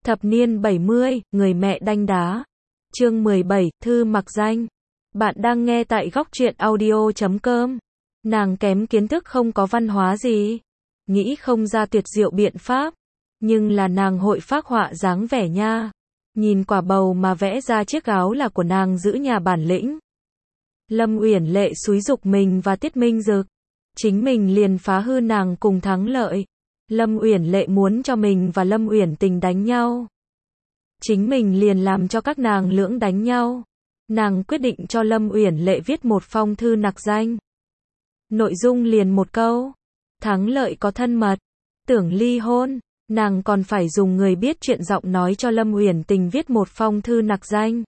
Thập niên 70, người mẹ đanh đá. Chương 17, thư mặc danh. Bạn đang nghe tại góc truyện audio.com. Nàng kém kiến thức không có văn hóa gì. Nghĩ không ra tuyệt diệu biện pháp. Nhưng là nàng hội phác họa dáng vẻ nha. Nhìn quả bầu mà vẽ ra chiếc áo là của nàng giữ nhà bản lĩnh. Lâm Uyển Lệ xúi giục mình và Tiết Minh Dực. Chính mình liền phá hư nàng cùng thắng lợi. Lâm Uyển Lệ muốn cho mình và Lâm Uyển Tình đánh nhau. Chính mình liền làm cho các nàng lưỡng đánh nhau. Nàng quyết định cho Lâm Uyển Lệ viết một phong thư nặc danh. Nội dung liền một câu. Thắng lợi có thân mật. Tưởng ly hôn. Nàng còn phải dùng người biết chuyện giọng nói cho Lâm Uyển Tình viết một phong thư nặc danh.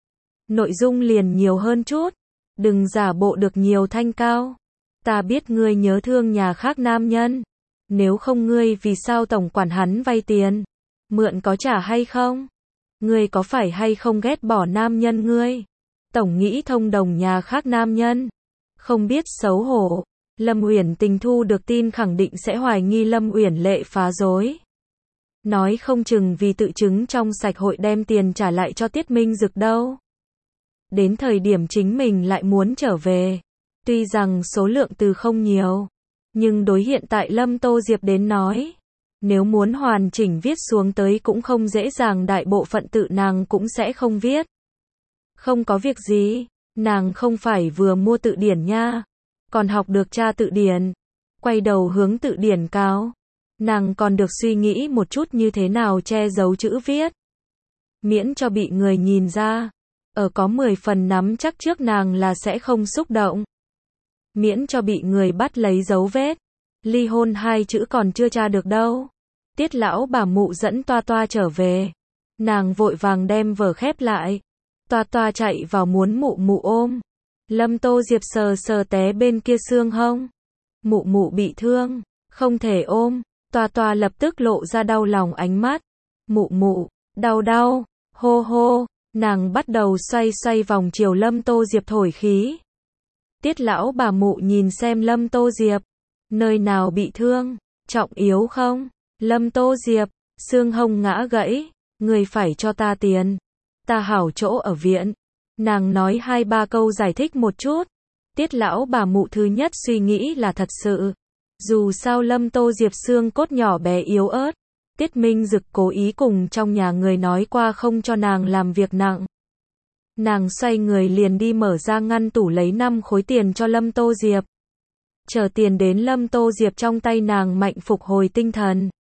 Nội dung liền nhiều hơn chút. Đừng giả bộ được nhiều thanh cao. Ta biết ngươi nhớ thương nhà khác nam nhân. Nếu không ngươi vì sao tổng quản hắn vay tiền? Mượn có trả hay không? Ngươi có phải hay không ghét bỏ nam nhân ngươi? Tổng nghĩ thông đồng nhà khác nam nhân. Không biết xấu hổ. Lâm Uyển Tình thu được tin khẳng định sẽ hoài nghi Lâm Uyển Lệ phá rối. Nói không chừng vì tự chứng trong sạch hội đem tiền trả lại cho Tiết Minh Dực đâu. Đến thời điểm chính mình lại muốn trở về. Tuy rằng số lượng từ không nhiều. Nhưng đối hiện tại Lâm Tô Diệp đến nói. Nếu muốn hoàn chỉnh viết xuống tới cũng không dễ dàng, đại bộ phận tự nàng cũng sẽ không viết. Không có việc gì. Nàng không phải vừa mua tự điển nha. Còn học được tra tự điển. Quay đầu hướng tự điển cáo. Nàng còn được suy nghĩ một chút như thế nào che giấu chữ viết. Miễn cho bị người nhìn ra. Ở có 10 phần nắm chắc trước nàng là sẽ không xúc động. Miễn cho bị người bắt lấy dấu vết. Ly hôn 2 chữ còn chưa tra được đâu. Tiết lão bà mụ dẫn Toa Toa trở về. Nàng vội vàng đem vở khép lại. Toa Toa chạy vào muốn mụ mụ ôm. Lâm Tô Diệp sờ sờ té bên kia xương hông. Mụ mụ bị thương, không thể ôm. Toa Toa lập tức lộ ra đau lòng ánh mắt. Mụ mụ, đau đau, hô hô. Nàng bắt đầu xoay xoay vòng chiều Lâm Tô Diệp thổi khí. Tiết lão bà mụ nhìn xem Lâm Tô Diệp. Nơi nào bị thương, trọng yếu không? Lâm Tô Diệp, xương hông ngã gãy. Người phải cho ta tiền. Ta hảo chỗ ở viện. Nàng nói 2-3 câu giải thích một chút. Tiết lão bà mụ thứ nhất suy nghĩ là thật sự. Dù sao Lâm Tô Diệp xương cốt nhỏ bé yếu ớt. Tiết Minh Dực cố ý cùng trong nhà người nói qua không cho nàng làm việc nặng. Nàng xoay người liền đi mở ra ngăn tủ lấy 5 khối tiền cho Lâm Tô Diệp. Chờ tiền đến Lâm Tô Diệp trong tay nàng mạnh phục hồi tinh thần.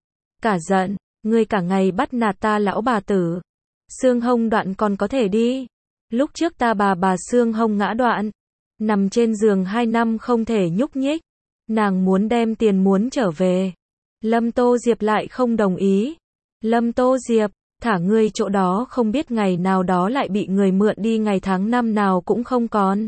Cả giận, ngươi cả ngày bắt nạt ta lão bà tử. Xương hông đoạn còn có thể đi. Lúc trước ta bà xương hông ngã đoạn. Nằm trên giường 2 năm không thể nhúc nhích. Nàng muốn đem tiền muốn trở về. Lâm Tô Diệp lại không đồng ý. Lâm Tô Diệp, thả ngươi chỗ đó không biết ngày nào đó lại bị người mượn đi, ngày tháng năm nào cũng không còn.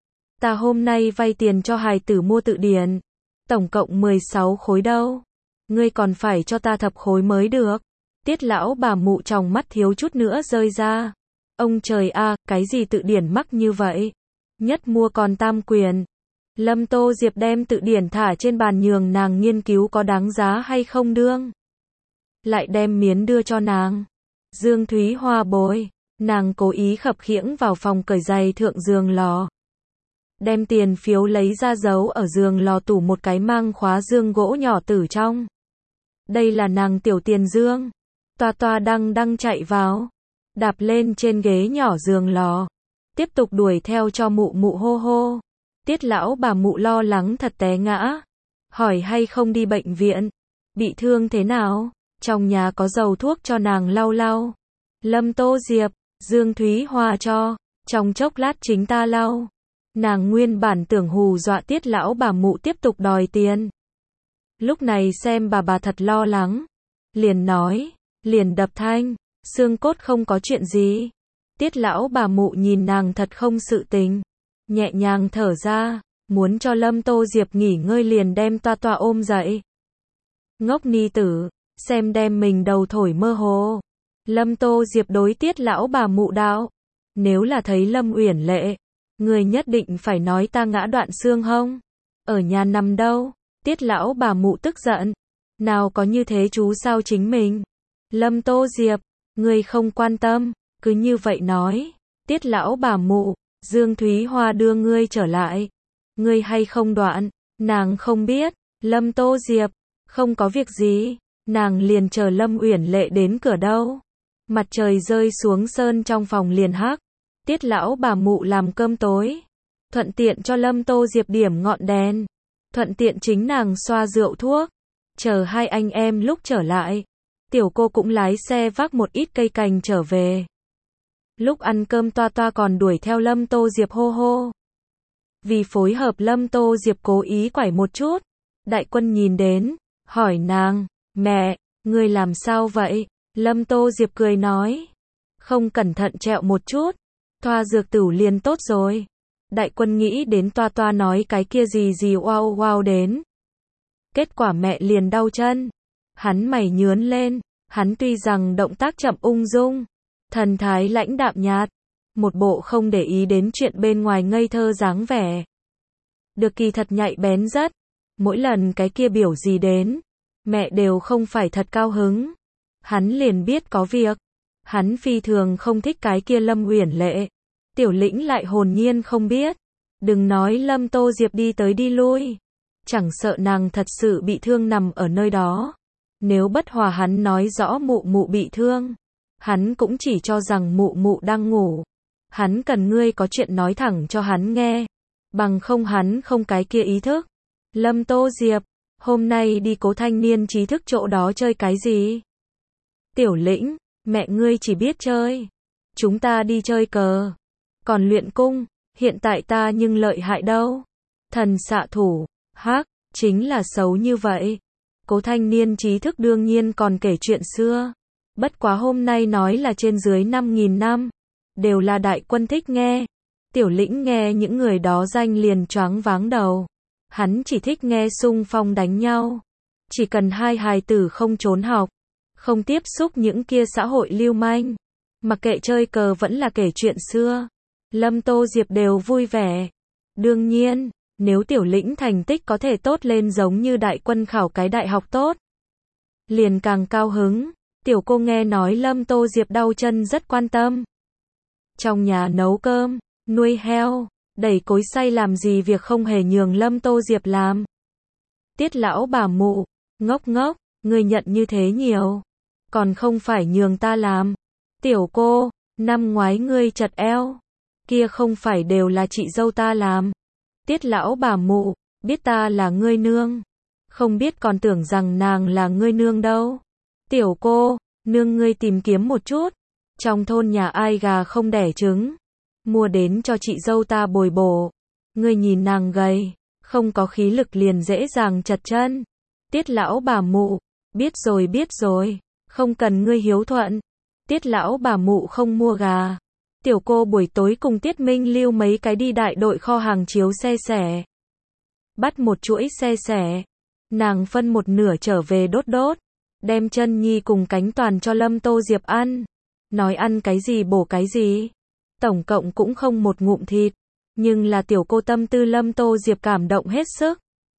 Ta hôm nay vay tiền cho hài tử mua tự điển. Tổng cộng 16 khối đâu. Ngươi còn phải cho ta thập khối mới được. Tiết lão bà mụ trong mắt thiếu chút nữa rơi ra. Ông trời a, cái gì tự điển mắc như vậy? Nhất mua còn tam quyền. Lâm Tô Diệp đem tự điển thả trên bàn nhường nàng nghiên cứu có đáng giá hay không đương. Lại đem miến đưa cho nàng. Dương Thúy Hoa bồi. Nàng cố ý khập khiễng vào phòng cởi giày thượng giường lò. Đem tiền phiếu lấy ra giấu ở giường lò tủ một cái mang khóa dương gỗ nhỏ tử trong. Đây là nàng tiểu tiền dương. Toa Toa đang chạy vào. Đạp lên trên ghế nhỏ giường lò. Tiếp tục đuổi theo cho mụ mụ hô hô. Tiết lão bà mụ lo lắng thật té ngã. Hỏi hay không đi bệnh viện. Bị thương thế nào? Trong nhà có dầu thuốc cho nàng lau lau. Lâm Tô Diệp, Dương Thúy Hoa cho. Trong chốc lát chính ta lau. Nàng nguyên bản tưởng hù dọa Tiết lão bà mụ tiếp tục đòi tiền. Lúc này xem bà thật lo lắng. Liền nói, liền đập thanh. Xương cốt không có chuyện gì. Tiết lão bà mụ nhìn nàng thật không sự tình. Nhẹ nhàng thở ra. Muốn cho Lâm Tô Diệp nghỉ ngơi liền đem Toa Toa ôm dậy. Ngốc ni tử. Xem đem mình đầu thổi mơ hồ. Lâm Tô Diệp đối Tiết lão bà mụ đạo. Nếu là thấy Lâm Uyển Lệ. Người nhất định phải nói ta ngã đoạn xương hông. Ở nhà nằm đâu. Tiết lão bà mụ tức giận. Nào có như thế chú sao chính mình. Lâm Tô Diệp, ngươi không quan tâm, cứ như vậy nói. Tiết lão bà mụ, Dương Thúy Hoa đưa ngươi trở lại. Ngươi hay không đoạn, nàng không biết. Lâm Tô Diệp, không có việc gì, nàng liền chờ Lâm Uyển Lệ đến cửa đâu. Mặt trời rơi xuống sơn trong phòng liền hắc. Tiết lão bà mụ làm cơm tối, thuận tiện cho Lâm Tô Diệp điểm ngọn đèn, thuận tiện chính nàng xoa rượu thuốc. Chờ hai anh em lúc trở lại, tiểu cô cũng lái xe vác một ít cây cành trở về. Lúc ăn cơm Toa Toa còn đuổi theo Lâm Tô Diệp hô hô. Vì phối hợp Lâm Tô Diệp cố ý quải một chút. Đại Quân nhìn đến, hỏi nàng, mẹ, ngươi làm sao vậy? Lâm Tô Diệp cười nói, không cẩn thận trẹo một chút, thoa dược tửu liền tốt rồi. Đại Quân nghĩ đến Toa Toa nói cái kia gì gì wow wow đến. Kết quả mẹ liền đau chân. Hắn mày nhướn lên, hắn tuy rằng động tác chậm ung dung, thần thái lãnh đạm nhạt, một bộ không để ý đến chuyện bên ngoài ngây thơ dáng vẻ. Được kỳ thật nhạy bén rất, mỗi lần cái kia biểu gì đến, mẹ đều không phải thật cao hứng. Hắn liền biết có việc. Hắn phi thường không thích cái kia Lâm Uyển Lệ. Tiểu Lĩnh lại hồn nhiên không biết. Đừng nói Lâm Tô Diệp đi tới đi lui, chẳng sợ nàng thật sự bị thương nằm ở nơi đó. Nếu bất hòa hắn nói rõ mụ mụ bị thương, hắn cũng chỉ cho rằng mụ mụ đang ngủ. Hắn cần ngươi có chuyện nói thẳng cho hắn nghe, bằng không hắn không cái kia ý thức. Lâm Tô Diệp, hôm nay đi Cố Thanh Niên trí thức chỗ đó chơi cái gì? Tiểu Lĩnh, mẹ ngươi chỉ biết chơi. Chúng ta đi chơi cờ. Còn luyện cung, hiện tại ta nhưng lợi hại đâu. Thần xạ thủ, hắc, chính là xấu như vậy. Cố Thanh Niên trí thức đương nhiên còn kể chuyện xưa. Bất quá hôm nay nói là trên dưới 5.000 năm. Đều là Đại Quân thích nghe. Tiểu Lĩnh nghe những người đó danh liền choáng váng đầu. Hắn chỉ thích nghe xung phong đánh nhau. Chỉ cần hai hài tử không trốn học, không tiếp xúc những kia xã hội lưu manh, mặc kệ chơi cờ vẫn là kể chuyện xưa, Lâm Tô Diệp đều vui vẻ. Đương nhiên, nếu Tiểu Lĩnh thành tích có thể tốt lên giống như Đại Quân khảo cái đại học tốt, liền càng cao hứng. Tiểu cô nghe nói Lâm Tô Diệp đau chân rất quan tâm. Trong nhà nấu cơm, nuôi heo, đẩy cối xay làm gì việc không hề nhường Lâm Tô Diệp làm. Tiết lão bà mụ, ngốc ngốc, ngươi nhận như thế nhiều, còn không phải nhường ta làm. Tiểu cô, năm ngoái ngươi chật eo, kia không phải đều là chị dâu ta làm. Tiết lão bà mụ, biết ta là ngươi nương, không biết còn tưởng rằng nàng là ngươi nương đâu. Tiểu cô, nương ngươi tìm kiếm một chút, trong thôn nhà ai gà không đẻ trứng, mua đến cho chị dâu ta bồi bổ. Ngươi nhìn nàng gầy, không có khí lực liền dễ dàng chật chân. Tiết lão bà mụ, biết rồi, không cần ngươi hiếu thuận. Tiết lão bà mụ không mua gà. Tiểu cô buổi tối cùng Tiết Minh lưu mấy cái đi đại đội kho hàng chiếu xe xẻ. Bắt một chuỗi xe xẻ, nàng phân một nửa trở về đốt, đem chân nhi cùng cánh toàn cho Lâm Tô Diệp ăn. Nói ăn cái gì bổ cái gì. Tổng cộng cũng không một ngụm thịt, nhưng là tiểu cô tâm tư Lâm Tô Diệp cảm động hết sức.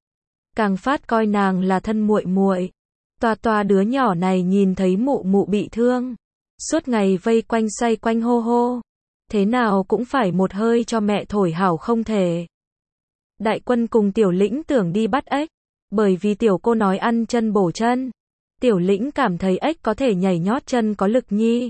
Càng phát coi nàng là thân muội muội. Toa Toa đứa nhỏ này nhìn thấy mụ mụ bị thương, suốt ngày vây quanh xoay quanh hô hô, thế nào cũng phải một hơi cho mẹ thổi hảo không thể. Đại Quân cùng Tiểu Lĩnh tưởng đi bắt ếch, bởi vì tiểu cô nói ăn chân bổ chân. Tiểu Lĩnh cảm thấy ếch có thể nhảy nhót chân có lực nhi.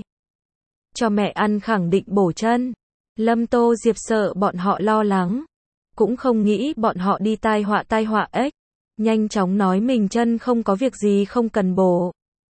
Cho mẹ ăn khẳng định bổ chân. Lâm Tô Diệp sợ bọn họ lo lắng, cũng không nghĩ bọn họ đi tai họa ếch. Nhanh chóng nói mình chân không có việc gì không cần bổ.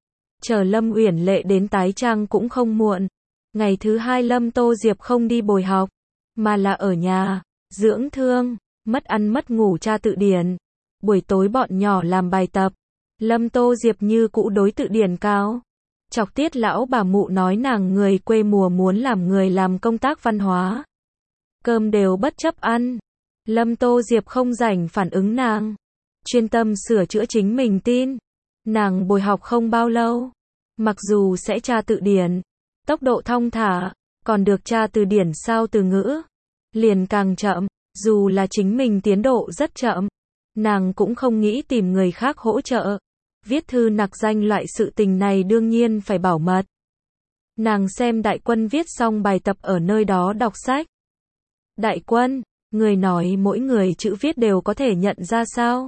Chờ Lâm Uyển Lệ đến tái trang cũng không muộn. Ngày thứ hai Lâm Tô Diệp không đi bồi học, mà là ở nhà, dưỡng thương, mất ăn mất ngủ tra tự điển. Buổi tối bọn nhỏ làm bài tập, Lâm Tô Diệp như cũ đối tự điển cao. Chọc Tiết lão bà mụ nói nàng người quê mùa muốn làm người làm công tác văn hóa. Cơm đều bất chấp ăn. Lâm Tô Diệp không rảnh phản ứng nàng. Chuyên tâm sửa chữa chính mình tin. Nàng bồi học không bao lâu. Mặc dù sẽ tra tự điển, tốc độ thong thả, còn được tra từ điển sao từ ngữ. Liền càng chậm, dù là chính mình tiến độ rất chậm. Nàng cũng không nghĩ tìm người khác hỗ trợ. Viết thư nặc danh loại sự tình này đương nhiên phải bảo mật. Nàng xem Đại Quân viết xong bài tập ở nơi đó đọc sách. Đại Quân, người nói mỗi người chữ viết đều có thể nhận ra sao?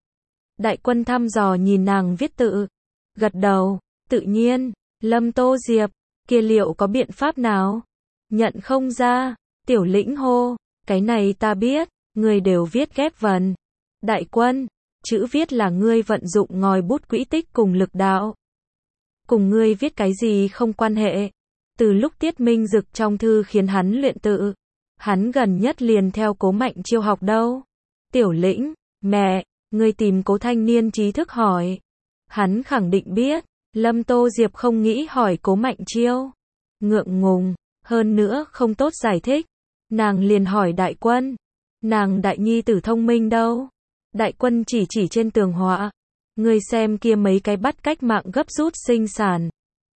Đại Quân thăm dò nhìn nàng viết tự. Gật đầu, tự nhiên. Lâm Tô Diệp, kia liệu có biện pháp nào? Nhận không ra. Tiểu Lĩnh hô, cái này ta biết, người đều viết ghép vần. Đại Quân, chữ viết là ngươi vận dụng ngòi bút quỹ tích cùng lực đạo. Cùng ngươi viết cái gì không quan hệ. Từ lúc Tiết Minh Dực trong thư khiến hắn luyện tự, hắn gần nhất liền theo Cố Mạnh Chiêu học đâu. Tiểu Lĩnh, mẹ, ngươi tìm Cố thanh niên trí thức hỏi. Hắn khẳng định biết. Lâm Tô Diệp không nghĩ hỏi Cố Mạnh Chiêu. Ngượng ngùng, hơn nữa không tốt giải thích. Nàng liền hỏi Đại Quân. Nàng đại nhi tử thông minh đâu? Đại Quân chỉ trên tường họa. Ngươi xem kia mấy cái bắt cách mạng gấp rút sinh sản.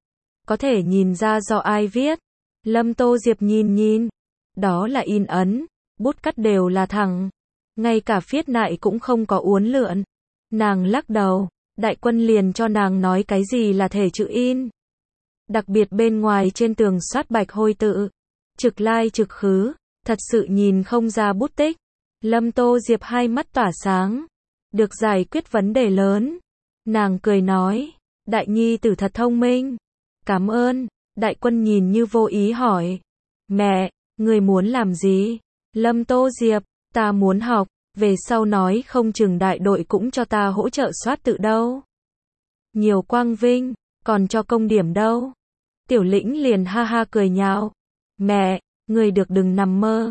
Có thể nhìn ra do ai viết. Lâm Tô Diệp nhìn. Đó là in ấn, bút cắt đều là thẳng. Ngay cả viết nại cũng không có uốn lượn. Nàng lắc đầu. Đại Quân liền cho nàng nói cái gì là thể chữ in. Đặc biệt bên ngoài trên tường soát bạch hôi tự. Trực lai trực khứ, thật sự nhìn không ra bút tích. Lâm Tô Diệp hai mắt tỏa sáng. Được giải quyết vấn đề lớn. Nàng cười nói, đại nhi tử thật thông minh. Cảm ơn. Đại Quân nhìn như vô ý hỏi. Mẹ, người muốn làm gì? Lâm Tô Diệp, ta muốn học, về sau nói không chừng đại đội cũng cho ta hỗ trợ soát tự đâu. Nhiều quang vinh, còn cho công điểm đâu. Tiểu Lĩnh liền ha ha cười nhạo. Mẹ, người được đừng nằm mơ.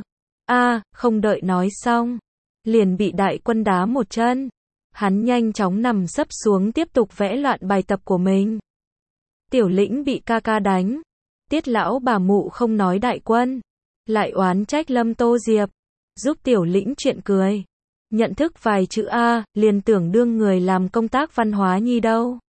Không đợi nói xong. Liền bị Đại Quân đá một chân. Hắn nhanh chóng nằm sấp xuống tiếp tục vẽ loạn bài tập của mình. Tiểu Lĩnh bị ca ca đánh. Tiết lão bà mụ không nói Đại Quân. Lại oán trách Lâm Tô Diệp. Giúp Tiểu Lĩnh chuyện cười. Nhận thức vài chữ A, liền tưởng đương người làm công tác văn hóa nhi đâu.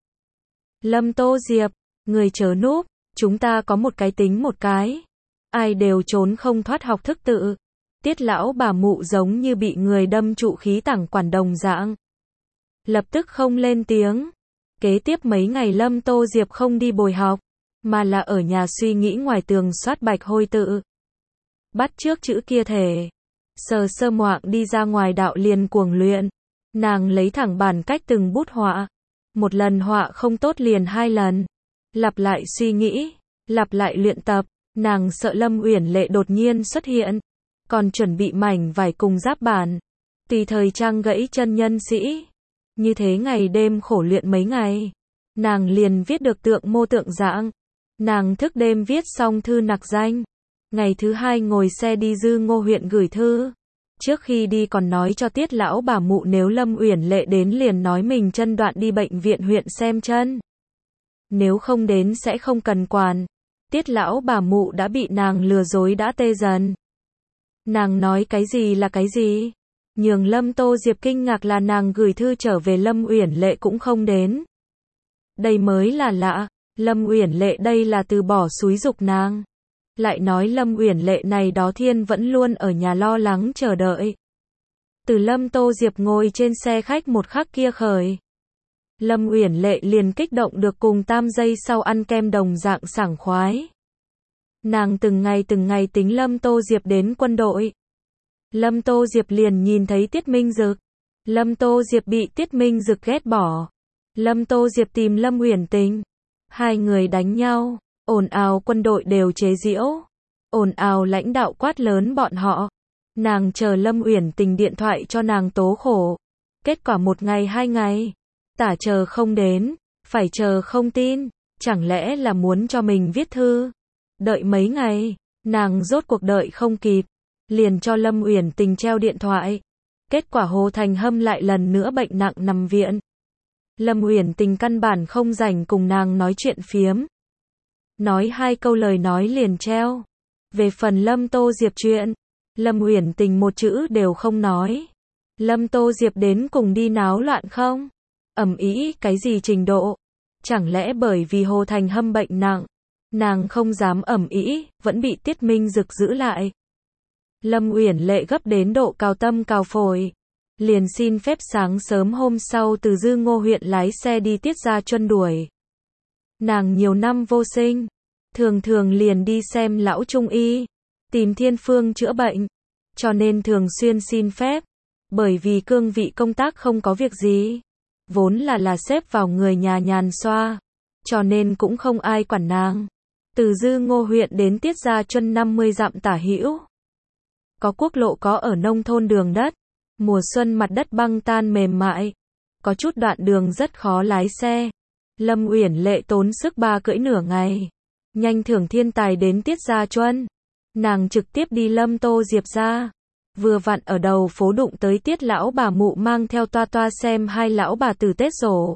Lâm Tô Diệp, người chớ núp, chúng ta có một cái tính một cái. Ai đều trốn không thoát học thức tự. Tiết lão bà mụ giống như bị người đâm trụ khí tảng quản đồng dạng. Lập tức không lên tiếng. Kế tiếp mấy ngày Lâm Tô Diệp không đi bồi học, mà là ở nhà suy nghĩ ngoài tường soát bạch hôi tự. Bắt trước chữ kia thể. Sơ moạng đi ra ngoài đạo liền cuồng luyện. Nàng lấy thẳng bản cách từng bút họa. Một lần họa không tốt liền hai lần. Lặp lại suy nghĩ, lặp lại luyện tập. Nàng sợ Lâm Uyển Lệ đột nhiên xuất hiện. Còn chuẩn bị mảnh vải cùng giáp bản. Tùy thời trang gãy chân nhân sĩ. Như thế ngày đêm khổ luyện mấy ngày. Nàng liền viết được tượng mô tượng dạng. Nàng thức đêm viết xong thư nặc danh. Ngày thứ hai ngồi xe đi Dư Ngô huyện gửi thư. Trước khi đi còn nói cho Tiết lão bà mụ nếu Lâm Uyển Lệ đến liền nói mình chân đoạn đi bệnh viện huyện xem chân. Nếu không đến sẽ không cần quản. Tiết lão bà mụ đã bị nàng lừa dối đã tê dần. Nàng nói cái gì là cái gì? Nhường Lâm Tô Diệp kinh ngạc là nàng gửi thư trở về Lâm Uyển Lệ cũng không đến. Đây mới là lạ. Lâm Uyển Lệ đây là từ bỏ xúi giục nàng. Lại nói Lâm Uyển Lệ này đó thiên vẫn luôn ở nhà lo lắng chờ đợi. Từ Lâm Tô Diệp ngồi trên xe khách một khắc kia khởi. Lâm Uyển Lệ liền kích động được cùng 3 giây sau ăn kem đồng dạng sảng khoái. Nàng từng ngày tính Lâm Tô Diệp đến quân đội. Lâm Tô Diệp liền nhìn thấy Tiết Minh Dực. Lâm Tô Diệp bị Tiết Minh Dực ghét bỏ. Lâm Tô Diệp tìm Lâm Uyển Tình. Hai người đánh nhau. Ồn ào quân đội đều chế giễu. Ồn ào lãnh đạo quát lớn bọn họ. Nàng chờ Lâm Uyển Tình điện thoại cho nàng tố khổ. Kết quả 1 ngày 2 ngày. Tả chờ không đến. Phải chờ không tin. Chẳng lẽ là muốn cho mình viết thư. Đợi mấy ngày. Nàng rốt cuộc đợi không kịp. Liền cho Lâm Uyển Tình treo điện thoại. Kết quả Hồ Thành Hâm lại lần nữa bệnh nặng nằm viện. Lâm Uyển Tình căn bản không rảnh cùng nàng nói chuyện phiếm. Nói 2 câu lời nói liền treo. Về phần Lâm Tô Diệp chuyện, Lâm Uyển Tình một chữ đều không nói. Lâm Tô Diệp đến cùng đi náo loạn không? Ầm ĩ cái gì trình độ? Chẳng lẽ bởi vì Hồ Thành Hâm bệnh nặng, nàng không dám ầm ĩ, vẫn bị Tiết Minh Dực giữ lại. Lâm Uyển Lệ gấp đến độ cào tâm cào phổi. Liền xin phép sáng sớm hôm sau Từ Dư Ngô huyện lái xe đi Tiết Gia Chuân đuổi. Nàng nhiều năm vô sinh, thường thường liền đi xem lão trung y, tìm thiên phương chữa bệnh, cho nên thường xuyên xin phép, bởi vì cương vị công tác không có việc gì, vốn là xếp vào người nhà nhàn xoa, cho nên cũng không ai quản nàng. Từ Dư Ngô huyện đến Tiết Gia Chuân 50 dặm tả hữu. Có quốc lộ, có ở nông thôn đường đất. Mùa xuân mặt đất băng tan mềm mại. Có chút đoạn đường rất khó lái xe. Lâm Uyển Lệ tốn sức cưỡi nửa ngày. Nhanh thưởng thiên tài đến Tiết Gia Chuân. Nàng trực tiếp đi Lâm Tô Diệp ra. Vừa vặn ở đầu phố đụng tới Tiết lão bà mụ mang theo toa toa xem hai lão bà tử Tết rổ.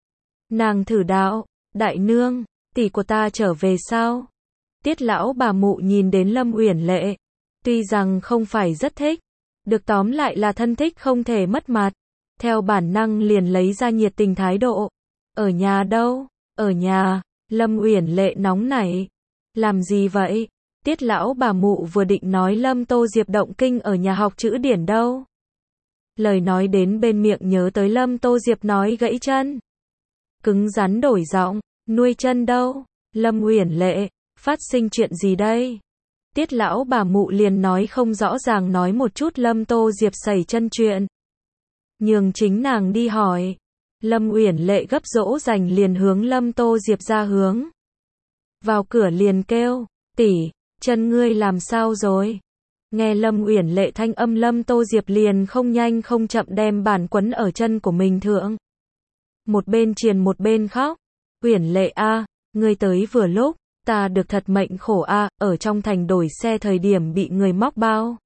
Nàng thử đạo, đại nương, tỷ của ta trở về sao? Tiết lão bà mụ nhìn đến Lâm Uyển Lệ, tuy rằng không phải rất thích, được tóm lại là thân thích không thể mất mặt, theo bản năng liền lấy ra nhiệt tình thái độ. Ở nhà đâu? Ở nhà. Lâm Uyển Lệ nóng nảy. Làm gì vậy? Tiết lão bà mụ vừa định nói Lâm Tô Diệp động kinh ở nhà học chữ điển đâu. Lời nói đến bên miệng nhớ tới Lâm Tô Diệp nói gãy chân. Cứng rắn đổi giọng, nuôi chân đâu? Lâm Uyển Lệ, phát sinh chuyện gì đây? Tiết lão bà mụ liền nói không rõ ràng, nói một chút Lâm Tô Diệp sẩy chân chuyện. Nhường chính nàng đi hỏi. Lâm Uyển Lệ gấp dỗ dành liền hướng Lâm Tô Diệp ra hướng. Vào cửa liền kêu, tỷ, chân ngươi làm sao rồi? Nghe Lâm Uyển Lệ thanh âm, Lâm Tô Diệp liền không nhanh không chậm đem bàn quấn ở chân của mình thượng. Một bên triền một bên khóc. Uyển Lệ a, ngươi tới vừa lúc, ta được thật mệnh khổ a, ở trong thành đổi xe thời điểm bị người móc bao.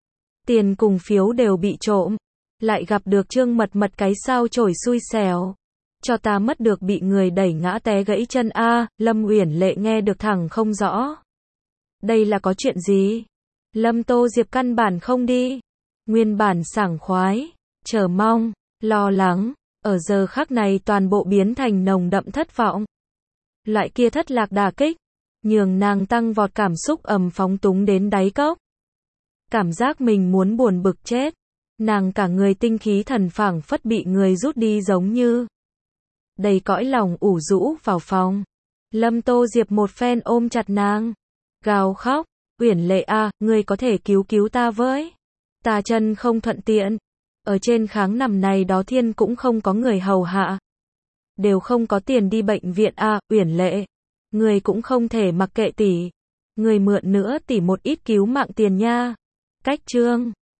Tiền cùng phiếu đều bị trộm, lại gặp được Trương Mật Mật cái sao chổi xui xẻo, cho ta mất được bị người đẩy ngã té gãy chân a. Lâm Uyển Lệ nghe được thẳng không rõ. Đây là có chuyện gì? Lâm Tô Diệp căn bản không đi. Nguyên bản sảng khoái, chờ mong, lo lắng, ở giờ khắc này toàn bộ biến thành nồng đậm thất vọng. Loại kia thất lạc đả kích, nhường nàng tăng vọt cảm xúc phóng túng đến đáy cốc. Cảm giác mình muốn buồn bực chết. Nàng cả người tinh khí thần phảng phất bị người rút đi giống như. Đầy cõi lòng ủ rũ vào phòng. Lâm Tô Diệp một phen ôm chặt nàng, gào khóc, Uyển Lệ a, ngươi có thể cứu cứu ta với. Ta chân không thuận tiện. Ở trên kháng nằm này đó thiên cũng không có người hầu hạ. Đều không có tiền đi bệnh viện a. Uyển Lệ, ngươi cũng không thể mặc kệ tỷ. Ngươi mượn nữa tỷ một ít cứu mạng tiền nha. Cách chương